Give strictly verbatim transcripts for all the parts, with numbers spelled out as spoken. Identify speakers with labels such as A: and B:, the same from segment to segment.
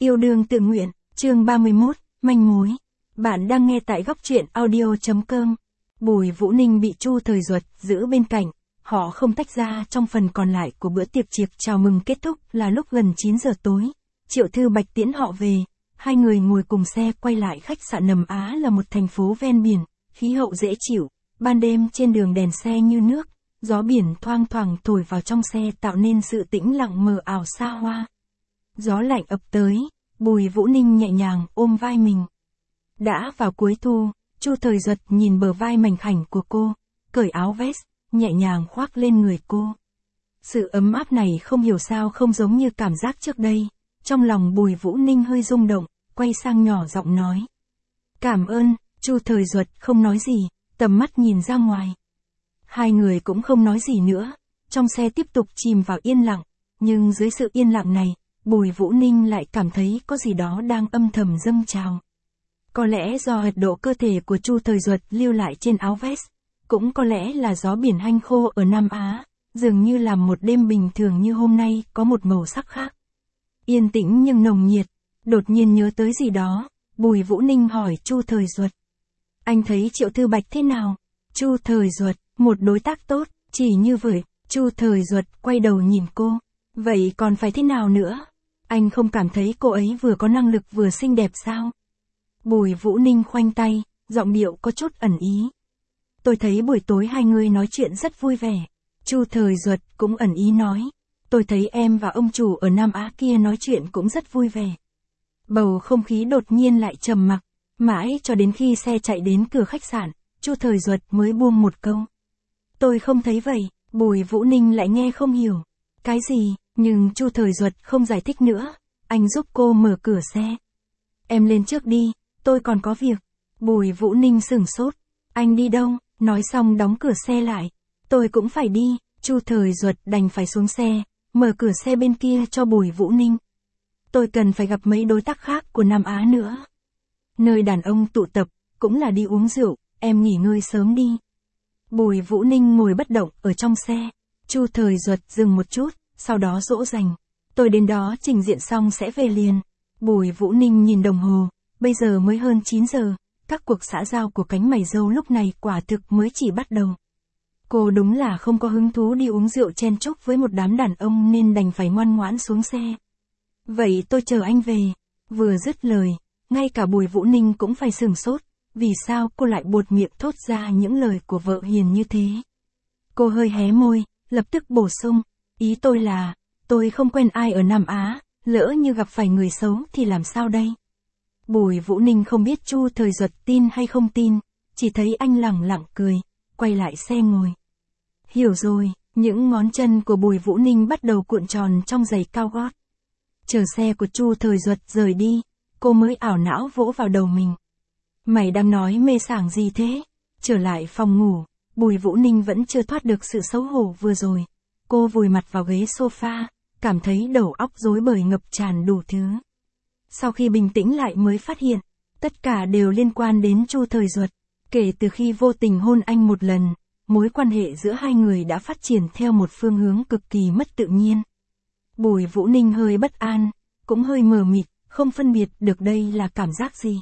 A: Yêu đương tự nguyện, chương ba mươi mốt, manh mối. Bạn đang nghe tại góc truyện audio chấm com. Bùi Vũ Ninh bị Chu Thời Duật giữ bên cạnh, họ không tách ra. Trong phần còn lại của bữa tiệc chiệc chào mừng kết thúc là lúc gần chín giờ tối. Triệu Thư Bạch tiễn họ về, hai người ngồi cùng xe quay lại khách sạn Nầm Á, là một thành phố ven biển, khí hậu dễ chịu, ban đêm trên đường đèn xe như nước, gió biển thoang thoảng thổi vào trong xe tạo nên sự tĩnh lặng mờ ảo xa hoa. Gió lạnh ập tới, Bùi Vũ Ninh nhẹ nhàng ôm vai mình. Đã vào cuối thu, Chu Thời Duật nhìn bờ vai mảnh khảnh của cô, cởi áo vest, nhẹ nhàng khoác lên người cô. Sự ấm áp này không hiểu sao không giống như cảm giác trước đây. Trong lòng Bùi Vũ Ninh hơi rung động, quay sang nhỏ giọng nói. Cảm ơn. Chu Thời Duật không nói gì, tầm mắt nhìn ra ngoài. Hai người cũng không nói gì nữa, trong xe tiếp tục chìm vào yên lặng, nhưng dưới sự yên lặng này, Bùi Vũ Ninh lại cảm thấy có gì đó đang âm thầm dâng trào. Có lẽ do nhiệt độ cơ thể của Chu Thời Duật lưu lại trên áo vest, cũng có lẽ là gió biển hanh khô ở Nam Á, dường như làm một đêm bình thường như hôm nay có một màu sắc khác. Yên tĩnh nhưng nồng nhiệt, đột nhiên nhớ tới gì đó, Bùi Vũ Ninh hỏi Chu Thời Duật. Anh thấy Triệu Thư Bạch thế nào? Chu Thời Duật, một đối tác tốt, chỉ như vậy. Chu Thời Duật quay đầu nhìn cô. Vậy còn phải thế nào nữa? Anh không cảm thấy cô ấy vừa có năng lực vừa xinh đẹp sao? Bùi Vũ Ninh khoanh tay, giọng điệu có chút ẩn ý. Tôi thấy buổi tối hai người nói chuyện rất vui vẻ. Chu Thời Duật cũng ẩn ý nói. Tôi thấy em và ông chủ ở Nam Á kia nói chuyện cũng rất vui vẻ. Bầu không khí đột nhiên lại trầm mặc, mãi cho đến khi xe chạy đến cửa khách sạn, Chu Thời Duật mới buông một câu. Tôi không thấy vậy. Bùi Vũ Ninh lại nghe không hiểu. Cái gì? Nhưng Chu Thời Duật không giải thích nữa. Anh giúp cô mở cửa xe. Em lên trước đi, tôi còn có việc. Bùi Vũ Ninh sửng sốt. Anh đi đâu? Nói xong đóng cửa xe lại. Tôi cũng phải đi. Chu Thời Duật đành phải xuống xe, mở cửa xe bên kia cho Bùi Vũ Ninh. Tôi cần phải gặp mấy đối tác khác của Nam Á nữa. Nơi đàn ông tụ tập, cũng là đi uống rượu, em nghỉ ngơi sớm đi. Bùi Vũ Ninh ngồi bất động ở trong xe. Chu Thời Duật dừng một chút, sau đó dỗ dành. Tôi đến đó trình diện xong sẽ về liền. Bùi Vũ Ninh nhìn đồng hồ, bây giờ mới hơn chín giờ, các cuộc xã giao của cánh mày râu lúc này quả thực mới chỉ bắt đầu. Cô đúng là không có hứng thú đi uống rượu chen chúc với một đám đàn ông nên đành phải ngoan ngoãn xuống xe. Vậy tôi chờ anh về. Vừa dứt lời, ngay cả Bùi Vũ Ninh cũng phải sửng sốt. Vì sao cô lại buột miệng thốt ra những lời của vợ hiền như thế? Cô hơi hé môi, lập tức bổ sung. Ý tôi là, tôi không quen ai ở Nam Á, lỡ như gặp phải người xấu thì làm sao đây? Bùi Vũ Ninh không biết Chu Thời Duật tin hay không tin, chỉ thấy anh lẳng lặng cười, quay lại xe ngồi. Hiểu rồi, những ngón chân của Bùi Vũ Ninh bắt đầu cuộn tròn trong giày cao gót. Chờ xe của Chu Thời Duật rời đi, cô mới ảo não vỗ vào đầu mình. Mày đang nói mê sảng gì thế? Trở lại phòng ngủ, Bùi Vũ Ninh vẫn chưa thoát được sự xấu hổ vừa rồi. Cô vùi mặt vào ghế sofa, cảm thấy đầu óc rối bời ngập tràn đủ thứ. Sau khi bình tĩnh lại mới phát hiện, tất cả đều liên quan đến Chu Thời Duật. Kể từ khi vô tình hôn anh một lần, mối quan hệ giữa hai người đã phát triển theo một phương hướng cực kỳ mất tự nhiên. Bùi Vũ Ninh hơi bất an, cũng hơi mờ mịt, không phân biệt được đây là cảm giác gì.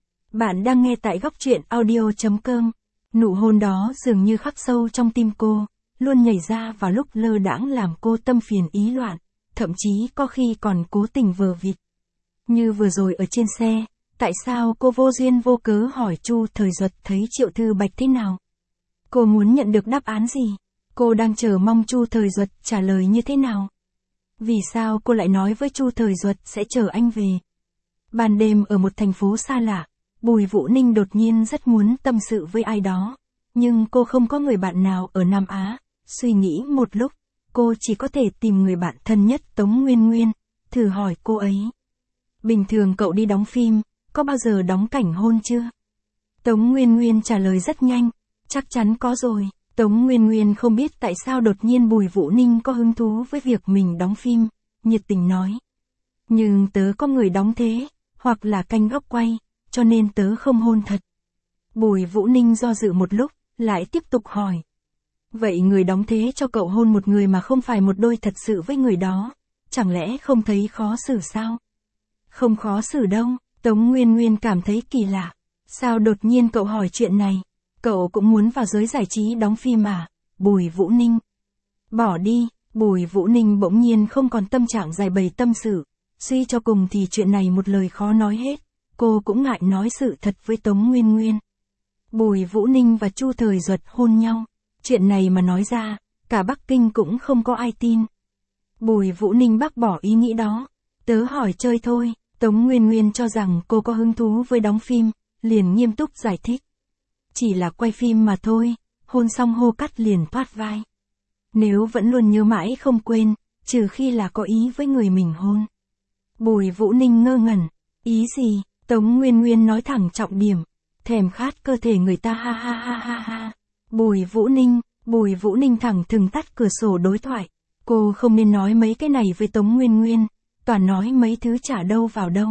A: Bạn đang nghe tại góc truyện audio chấm com. Nụ hôn đó dường như khắc sâu trong tim cô, luôn nhảy ra vào lúc lơ đãng làm cô tâm phiền ý loạn, thậm chí có khi còn cố tình vờ vịt. Như vừa rồi ở trên xe, tại sao cô vô duyên vô cớ hỏi Chu Thời Duật thấy Triệu Thư Bạch thế nào? Cô muốn nhận được đáp án gì? Cô đang chờ mong Chu Thời Duật trả lời như thế nào? Vì sao cô lại nói với Chu Thời Duật sẽ chờ anh về? Ban đêm ở một thành phố xa lạ, Bùi Vũ Ninh đột nhiên rất muốn tâm sự với ai đó, nhưng cô không có người bạn nào ở Nam Á. Suy nghĩ một lúc, cô chỉ có thể tìm người bạn thân nhất Tống Nguyên Nguyên, thử hỏi cô ấy. Bình thường cậu đi đóng phim, có bao giờ đóng cảnh hôn chưa? Tống Nguyên Nguyên trả lời rất nhanh, chắc chắn có rồi. Tống Nguyên Nguyên không biết tại sao đột nhiên Bùi Vũ Ninh có hứng thú với việc mình đóng phim, nhiệt tình nói. Nhưng tớ có người đóng thế, hoặc là canh góc quay, cho nên tớ không hôn thật. Bùi Vũ Ninh do dự một lúc, lại tiếp tục hỏi. Vậy người đóng thế cho cậu hôn một người mà không phải một đôi thật sự với người đó, chẳng lẽ không thấy khó xử sao? Không khó xử đâu, Tống Nguyên Nguyên cảm thấy kỳ lạ. Sao đột nhiên cậu hỏi chuyện này? Cậu cũng muốn vào giới giải trí đóng phim à? Bùi Vũ Ninh. Bỏ đi, Bùi Vũ Ninh bỗng nhiên không còn tâm trạng giải bày tâm sự. Suy cho cùng thì chuyện này một lời khó nói hết. Cô cũng ngại nói sự thật với Tống Nguyên Nguyên. Bùi Vũ Ninh và Chu Thời Duật hôn nhau. Chuyện này mà nói ra, cả Bắc Kinh cũng không có ai tin. Bùi Vũ Ninh bác bỏ ý nghĩ đó. Tớ hỏi chơi thôi. Tống Nguyên Nguyên cho rằng cô có hứng thú với đóng phim, liền nghiêm túc giải thích. Chỉ là quay phim mà thôi, hôn xong hô cắt liền thoát vai. Nếu vẫn luôn nhớ mãi không quên, trừ khi là có ý với người mình hôn. Bùi Vũ Ninh ngơ ngẩn, ý gì? Tống Nguyên Nguyên nói thẳng trọng điểm, thèm khát cơ thể người ta ha ha ha ha ha. Bùi Vũ Ninh, Bùi Vũ Ninh thẳng thừng tắt cửa sổ đối thoại. Cô không nên nói mấy cái này với Tống Nguyên Nguyên, toàn nói mấy thứ chả đâu vào đâu.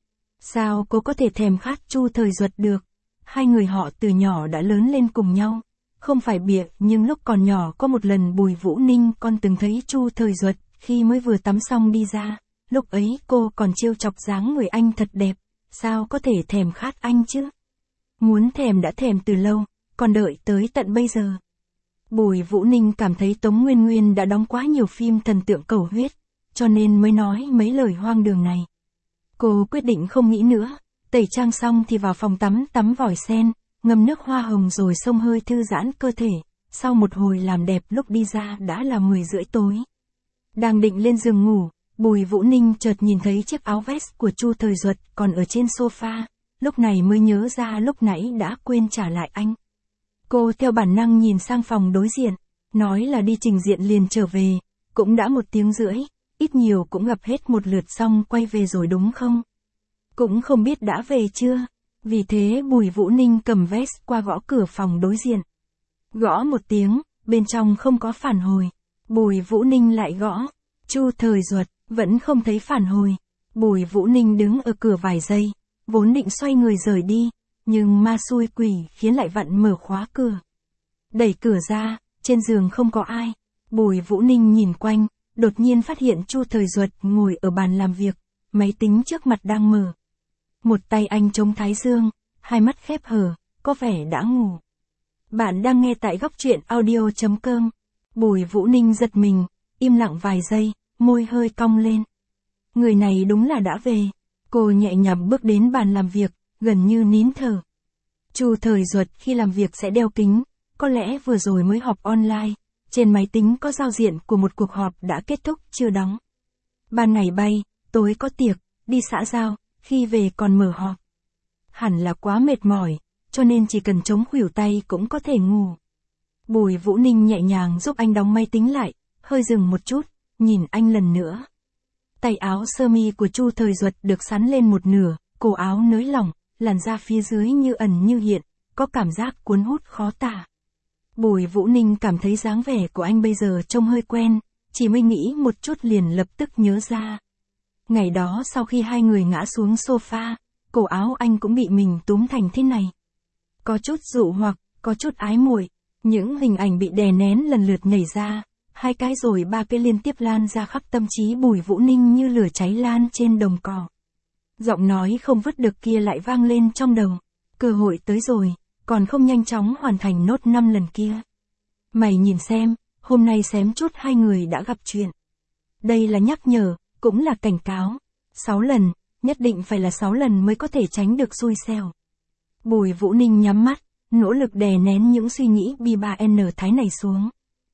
A: Sao cô có thể thèm khát Chu Thời Duật được? Hai người họ từ nhỏ đã lớn lên cùng nhau. Không phải bịa, nhưng lúc còn nhỏ có một lần Bùi Vũ Ninh con từng thấy Chu Thời Duật khi mới vừa tắm xong đi ra. Lúc ấy cô còn trêu chọc dáng người anh thật đẹp. Sao có thể thèm khát anh chứ? Muốn thèm đã thèm từ lâu, còn đợi tới tận bây giờ. Bùi Vũ Ninh cảm thấy Tống Nguyên Nguyên đã đóng quá nhiều phim thần tượng cầu huyết, cho nên mới nói mấy lời hoang đường này. Cô quyết định không nghĩ nữa, tẩy trang xong thì vào phòng tắm tắm vòi sen, ngâm nước hoa hồng rồi xông hơi thư giãn cơ thể. Sau một hồi làm đẹp lúc đi ra đã là mười rưỡi tối. Đang định lên giường ngủ, Bùi Vũ Ninh chợt nhìn thấy chiếc áo vest của Chu Thời Duật còn ở trên sofa, lúc này mới nhớ ra lúc nãy đã quên trả lại anh. Cô theo bản năng nhìn sang phòng đối diện, nói là đi trình diện liền trở về, cũng đã một tiếng rưỡi, ít nhiều cũng gặp hết một lượt xong quay về rồi đúng không? Cũng không biết đã về chưa, vì thế Bùi Vũ Ninh cầm vest qua gõ cửa phòng đối diện. Gõ một tiếng, bên trong không có phản hồi, Bùi Vũ Ninh lại gõ, Chu Thời Duật, vẫn không thấy phản hồi. Bùi Vũ Ninh đứng ở cửa vài giây, vốn định xoay người rời đi, nhưng ma xui quỷ khiến lại vặn mở khóa cửa. Đẩy cửa ra, trên giường không có ai. Bùi Vũ Ninh nhìn quanh, đột nhiên phát hiện Chu Thời Duật ngồi ở bàn làm việc, máy tính trước mặt đang mở. Một tay anh chống thái dương, hai mắt khép hờ, có vẻ đã ngủ. Bạn đang nghe tại góc truyện audio chấm com. Bùi Vũ Ninh giật mình, im lặng vài giây, môi hơi cong lên. Người này đúng là đã về. Cô nhẹ nhàng bước đến bàn làm việc, gần như nín thở. Chu Thời Duật khi làm việc sẽ đeo kính, có lẽ vừa rồi mới họp online, trên máy tính có giao diện của một cuộc họp đã kết thúc chưa đóng. Ban ngày bay, tối có tiệc, đi xã giao, khi về còn mở họp. Hẳn là quá mệt mỏi, cho nên chỉ cần chống khuỷu tay cũng có thể ngủ. Bùi Vũ Ninh nhẹ nhàng giúp anh đóng máy tính lại, hơi dừng một chút, nhìn anh lần nữa. Tay áo sơ mi của Chu Thời Duật được xắn lên một nửa, cổ áo nới lỏng, làn da phía dưới như ẩn như hiện, có cảm giác cuốn hút khó tả. Bùi Vũ Ninh cảm thấy dáng vẻ của anh bây giờ trông hơi quen, chỉ mới nghĩ một chút liền lập tức nhớ ra. Ngày đó sau khi hai người ngã xuống sofa, cổ áo anh cũng bị mình túm thành thế này. Có chút dụ hoặc, có chút ái muội, những hình ảnh bị đè nén lần lượt nhảy ra, hai cái rồi ba cái liên tiếp lan ra khắp tâm trí Bùi Vũ Ninh như lửa cháy lan trên đồng cỏ. Giọng nói không vứt được kia lại vang lên trong đầu. Cơ hội tới rồi, còn không nhanh chóng hoàn thành nốt năm lần kia. Mày nhìn xem, hôm nay xém chút hai người đã gặp chuyện. Đây là nhắc nhở, cũng là cảnh cáo. Sáu lần, nhất định phải là sáu lần mới có thể tránh được xui xẻo. Bùi Vũ Ninh nhắm mắt, nỗ lực đè nén những suy nghĩ bi ba en thái này xuống.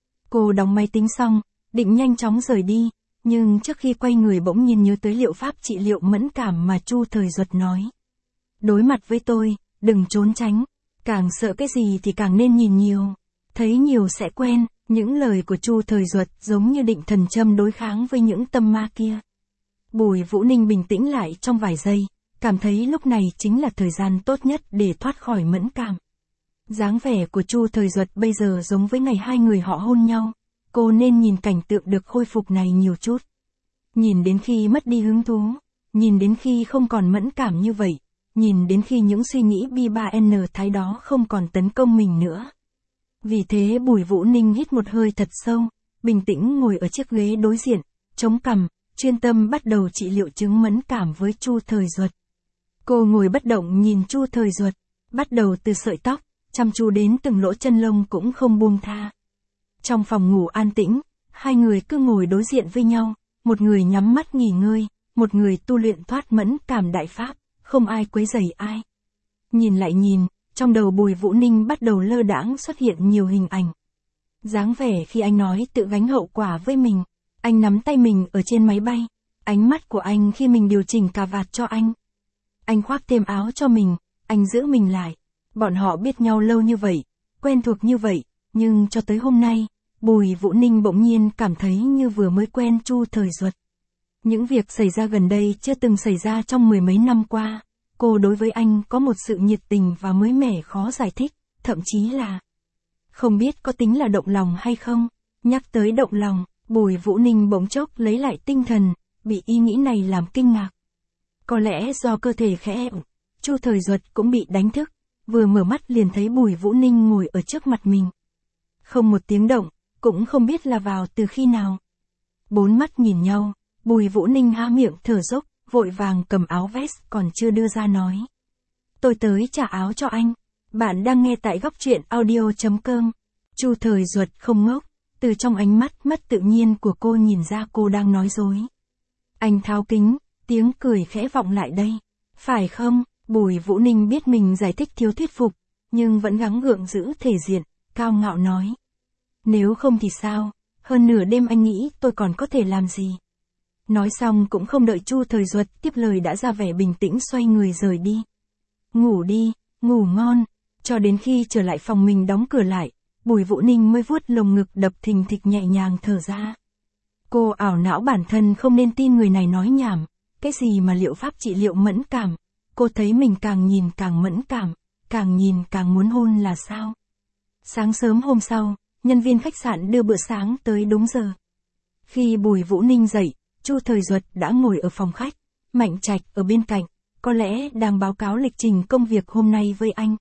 A: Cô đóng máy tính xong, định nhanh chóng rời đi, nhưng trước khi quay người bỗng nhiên nhớ tới liệu pháp trị liệu mẫn cảm mà Chu Thời Duật nói. Đối mặt với tôi, đừng trốn tránh, càng sợ cái gì thì càng nên nhìn nhiều, thấy nhiều sẽ quen. Những lời của Chu Thời Duật giống như định thần châm đối kháng với những tâm ma kia. Bùi Vũ Ninh bình tĩnh lại trong vài giây, cảm thấy lúc này chính là thời gian tốt nhất để thoát khỏi mẫn cảm. Dáng vẻ của Chu Thời Duật bây giờ giống với ngày hai người họ hôn nhau, cô nên nhìn cảnh tượng được khôi phục này nhiều chút. Nhìn đến khi mất đi hứng thú, nhìn đến khi không còn mẫn cảm như vậy, nhìn đến khi những suy nghĩ bi ba en thái đó không còn tấn công mình nữa. Vì thế Bùi Vũ Ninh hít một hơi thật sâu, bình tĩnh ngồi ở chiếc ghế đối diện, chống cằm, chuyên tâm bắt đầu trị liệu chứng mẫn cảm với Chu Thời Duật. Cô ngồi bất động nhìn Chu Thời Duật, bắt đầu từ sợi tóc, chăm chú đến từng lỗ chân lông cũng không buông tha. Trong phòng ngủ an tĩnh, hai người cứ ngồi đối diện với nhau, một người nhắm mắt nghỉ ngơi, một người tu luyện thoát mẫn cảm đại pháp, không ai quấy rầy ai. Nhìn lại nhìn, trong đầu Bùi Vũ Ninh bắt đầu lơ đãng xuất hiện nhiều hình ảnh. Dáng vẻ khi anh nói tự gánh hậu quả với mình, anh nắm tay mình ở trên máy bay, ánh mắt của anh khi mình điều chỉnh cà vạt cho anh. Anh khoác thêm áo cho mình, anh giữ mình lại. Bọn họ biết nhau lâu như vậy, quen thuộc như vậy, nhưng cho tới hôm nay, Bùi Vũ Ninh bỗng nhiên cảm thấy như vừa mới quen Chu Thời Duật. Những việc xảy ra gần đây chưa từng xảy ra trong mười mấy năm qua, cô đối với anh có một sự nhiệt tình và mới mẻ khó giải thích, thậm chí là không biết có tính là động lòng hay không. Nhắc tới động lòng, Bùi Vũ Ninh bỗng chốc lấy lại tinh thần, bị ý nghĩ này làm kinh ngạc. Có lẽ do cơ thể khẽ ủng, Chu Thời Duật cũng bị đánh thức, vừa mở mắt liền thấy Bùi Vũ Ninh ngồi ở trước mặt mình. Không một tiếng động, cũng không biết là vào từ khi nào. Bốn mắt nhìn nhau, Bùi Vũ Ninh há miệng thở dốc, vội vàng cầm áo vest còn chưa đưa ra nói. Tôi tới trả áo cho anh. Bạn đang nghe tại góc truyện audio chấm com. Chu Thời Duật không ngốc, từ trong ánh mắt mất tự nhiên của cô nhìn ra cô đang nói dối. Anh tháo kính, tiếng cười khẽ vọng lại đây. Phải không? Bùi Vũ Ninh biết mình giải thích thiếu thuyết phục, nhưng vẫn gắng gượng giữ thể diện, cao ngạo nói. Nếu không thì sao, hơn nửa đêm anh nghĩ tôi còn có thể làm gì? Nói xong cũng không đợi Chu Thời Duật tiếp lời đã ra vẻ bình tĩnh xoay người rời đi. Ngủ đi, ngủ ngon. Cho đến khi trở lại phòng mình đóng cửa lại, Bùi Vũ Ninh mới vuốt lồng ngực đập thình thịch nhẹ nhàng thở ra. Cô ảo não bản thân không nên tin người này nói nhảm, cái gì mà liệu pháp trị liệu mẫn cảm, cô thấy mình càng nhìn càng mẫn cảm, càng nhìn càng muốn hôn là sao. Sáng sớm hôm sau, nhân viên khách sạn đưa bữa sáng tới đúng giờ. Khi Bùi Vũ Ninh dậy, Chu Thời Duật đã ngồi ở phòng khách, Mạnh Trạch ở bên cạnh, có lẽ đang báo cáo lịch trình công việc hôm nay với anh.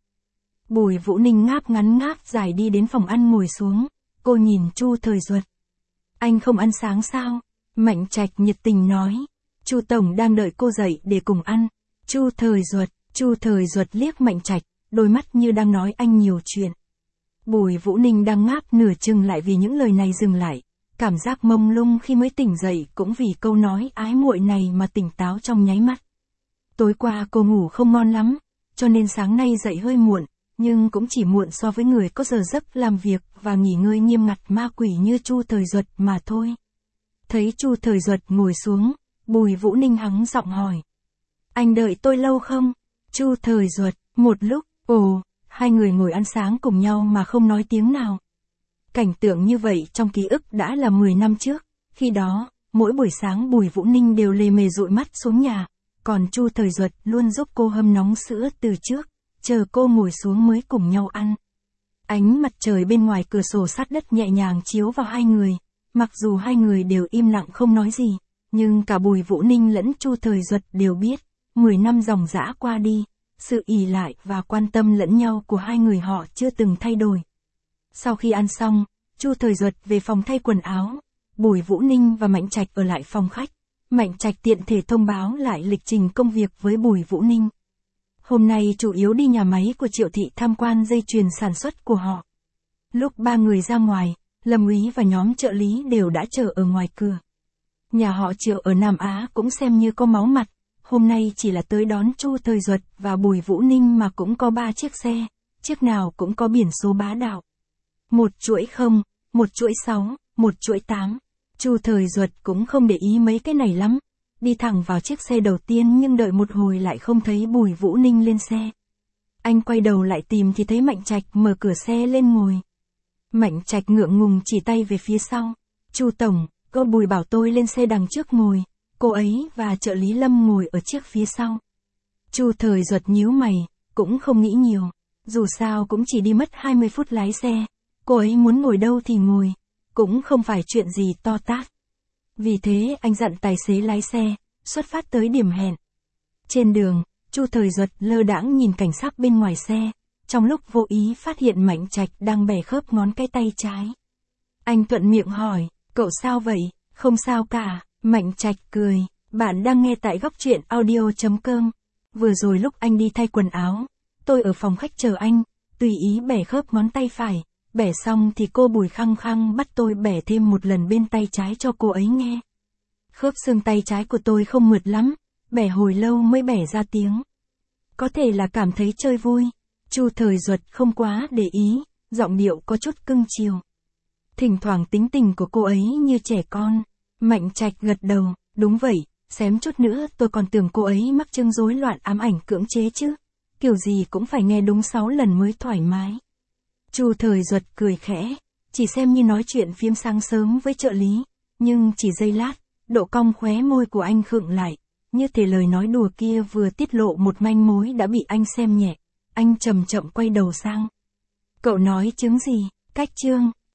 A: Bùi Vũ Ninh ngáp ngắn ngáp dài đi đến phòng ăn ngồi xuống, cô nhìn Chu Thời Duật. Anh không ăn sáng sao? Mạnh Trạch nhiệt tình nói. Chu tổng đang đợi cô dậy để cùng ăn. Chu Thời Duật, Chu Thời Duật liếc Mạnh Trạch, đôi mắt như đang nói anh nhiều chuyện. Bùi Vũ Ninh đang ngáp nửa chừng lại vì những lời này dừng lại, cảm giác mông lung khi mới tỉnh dậy cũng vì câu nói ái muội này mà tỉnh táo trong nháy mắt. Tối qua cô ngủ không ngon lắm, cho nên sáng nay dậy hơi muộn, nhưng cũng chỉ muộn so với người có giờ giấc làm việc và nghỉ ngơi nghiêm ngặt ma quỷ như Chu Thời Duật mà thôi. Thấy Chu Thời Duật ngồi xuống, Bùi Vũ Ninh hắng giọng hỏi. Anh đợi tôi lâu không? Chu Thời Duật, một lúc, ồ, hai người ngồi ăn sáng cùng nhau mà không nói tiếng nào. Cảnh tượng như vậy trong ký ức đã là mười năm trước, khi đó, mỗi buổi sáng Bùi Vũ Ninh đều lề mề dụi mắt xuống nhà, còn Chu Thời Duật luôn giúp cô hâm nóng sữa từ trước, chờ cô ngồi xuống mới cùng nhau ăn. Ánh mặt trời bên ngoài cửa sổ sát đất nhẹ nhàng chiếu vào hai người, mặc dù hai người đều im lặng không nói gì, nhưng cả Bùi Vũ Ninh lẫn Chu Thời Duật đều biết, mười năm dòng dã qua đi, sự ỷ lại và quan tâm lẫn nhau của hai người họ chưa từng thay đổi. Sau khi ăn xong, Chu Thời Duật về phòng thay quần áo, Bùi Vũ Ninh và Mạnh Trạch ở lại phòng khách. Mạnh Trạch tiện thể thông báo lại lịch trình công việc với Bùi Vũ Ninh. Hôm nay chủ yếu đi nhà máy của Triệu Thị tham quan dây chuyền sản xuất của họ. Lúc ba người ra ngoài, Lâm Úy và nhóm trợ lý đều đã chờ ở ngoài cửa. Nhà họ Triệu ở Nam Á cũng xem như có máu mặt, hôm nay chỉ là tới đón Chu Thời Duật và Bùi Vũ Ninh mà cũng có ba chiếc xe, chiếc nào cũng có biển số bá đạo. Một chuỗi không, một chuỗi sáu, một chuỗi tám. Chu Thời Duật cũng không để ý mấy cái này lắm, đi thẳng vào chiếc xe đầu tiên nhưng đợi một hồi lại không thấy Bùi Vũ Ninh lên xe. Anh quay đầu lại tìm thì thấy Mạnh Trạch mở cửa xe lên ngồi. Mạnh Trạch ngượng ngùng chỉ tay về phía sau. Chu tổng, cô Bùi bảo tôi lên xe đằng trước ngồi, cô ấy và trợ lý Lâm ngồi ở chiếc phía sau. Chu Thời Duật nhíu mày, cũng không nghĩ nhiều, dù sao cũng chỉ đi mất hai mươi phút lái xe, cô ấy muốn ngồi đâu thì ngồi, cũng không phải chuyện gì to tát. Vì thế anh dặn tài xế lái xe, xuất phát tới điểm hẹn. Trên đường, Chu Thời Duật lơ đãng nhìn cảnh sắc bên ngoài xe, trong lúc vô ý phát hiện Mạnh Trạch đang bẻ khớp ngón cái tay trái. Anh thuận miệng hỏi, cậu sao vậy? Không sao cả, Mạnh Trạch cười, bạn đang nghe tại góc truyện audio.com. Vừa rồi lúc anh đi thay quần áo, tôi ở phòng khách chờ anh, tùy ý bẻ khớp ngón tay phải, bẻ xong thì cô Bùi khăng khăng bắt tôi bẻ thêm một lần bên tay trái cho cô ấy nghe. Khớp xương tay trái của tôi không mượt lắm, bẻ hồi lâu mới bẻ ra tiếng. Có thể là cảm thấy chơi vui, Chu Thời Duật không quá để ý, giọng điệu có chút cưng chiều. Thỉnh thoảng tính tình của cô ấy như trẻ con. Mạnh Trạch gật đầu, đúng vậy, xém chút nữa tôi còn tưởng cô ấy mắc chứng rối loạn ám ảnh cưỡng chế chứ. Kiểu gì cũng phải nghe đúng sáu lần mới thoải mái. Chu Thời Duật cười khẽ, chỉ xem như nói chuyện phiếm sáng sớm với trợ lý, nhưng chỉ giây lát, độ cong khóe môi của anh khựng lại, như thể lời nói đùa kia vừa tiết lộ một manh mối đã bị anh xem nhẹ. Anh chậm chậm quay đầu sang. Cậu nói chứng gì? Cách chương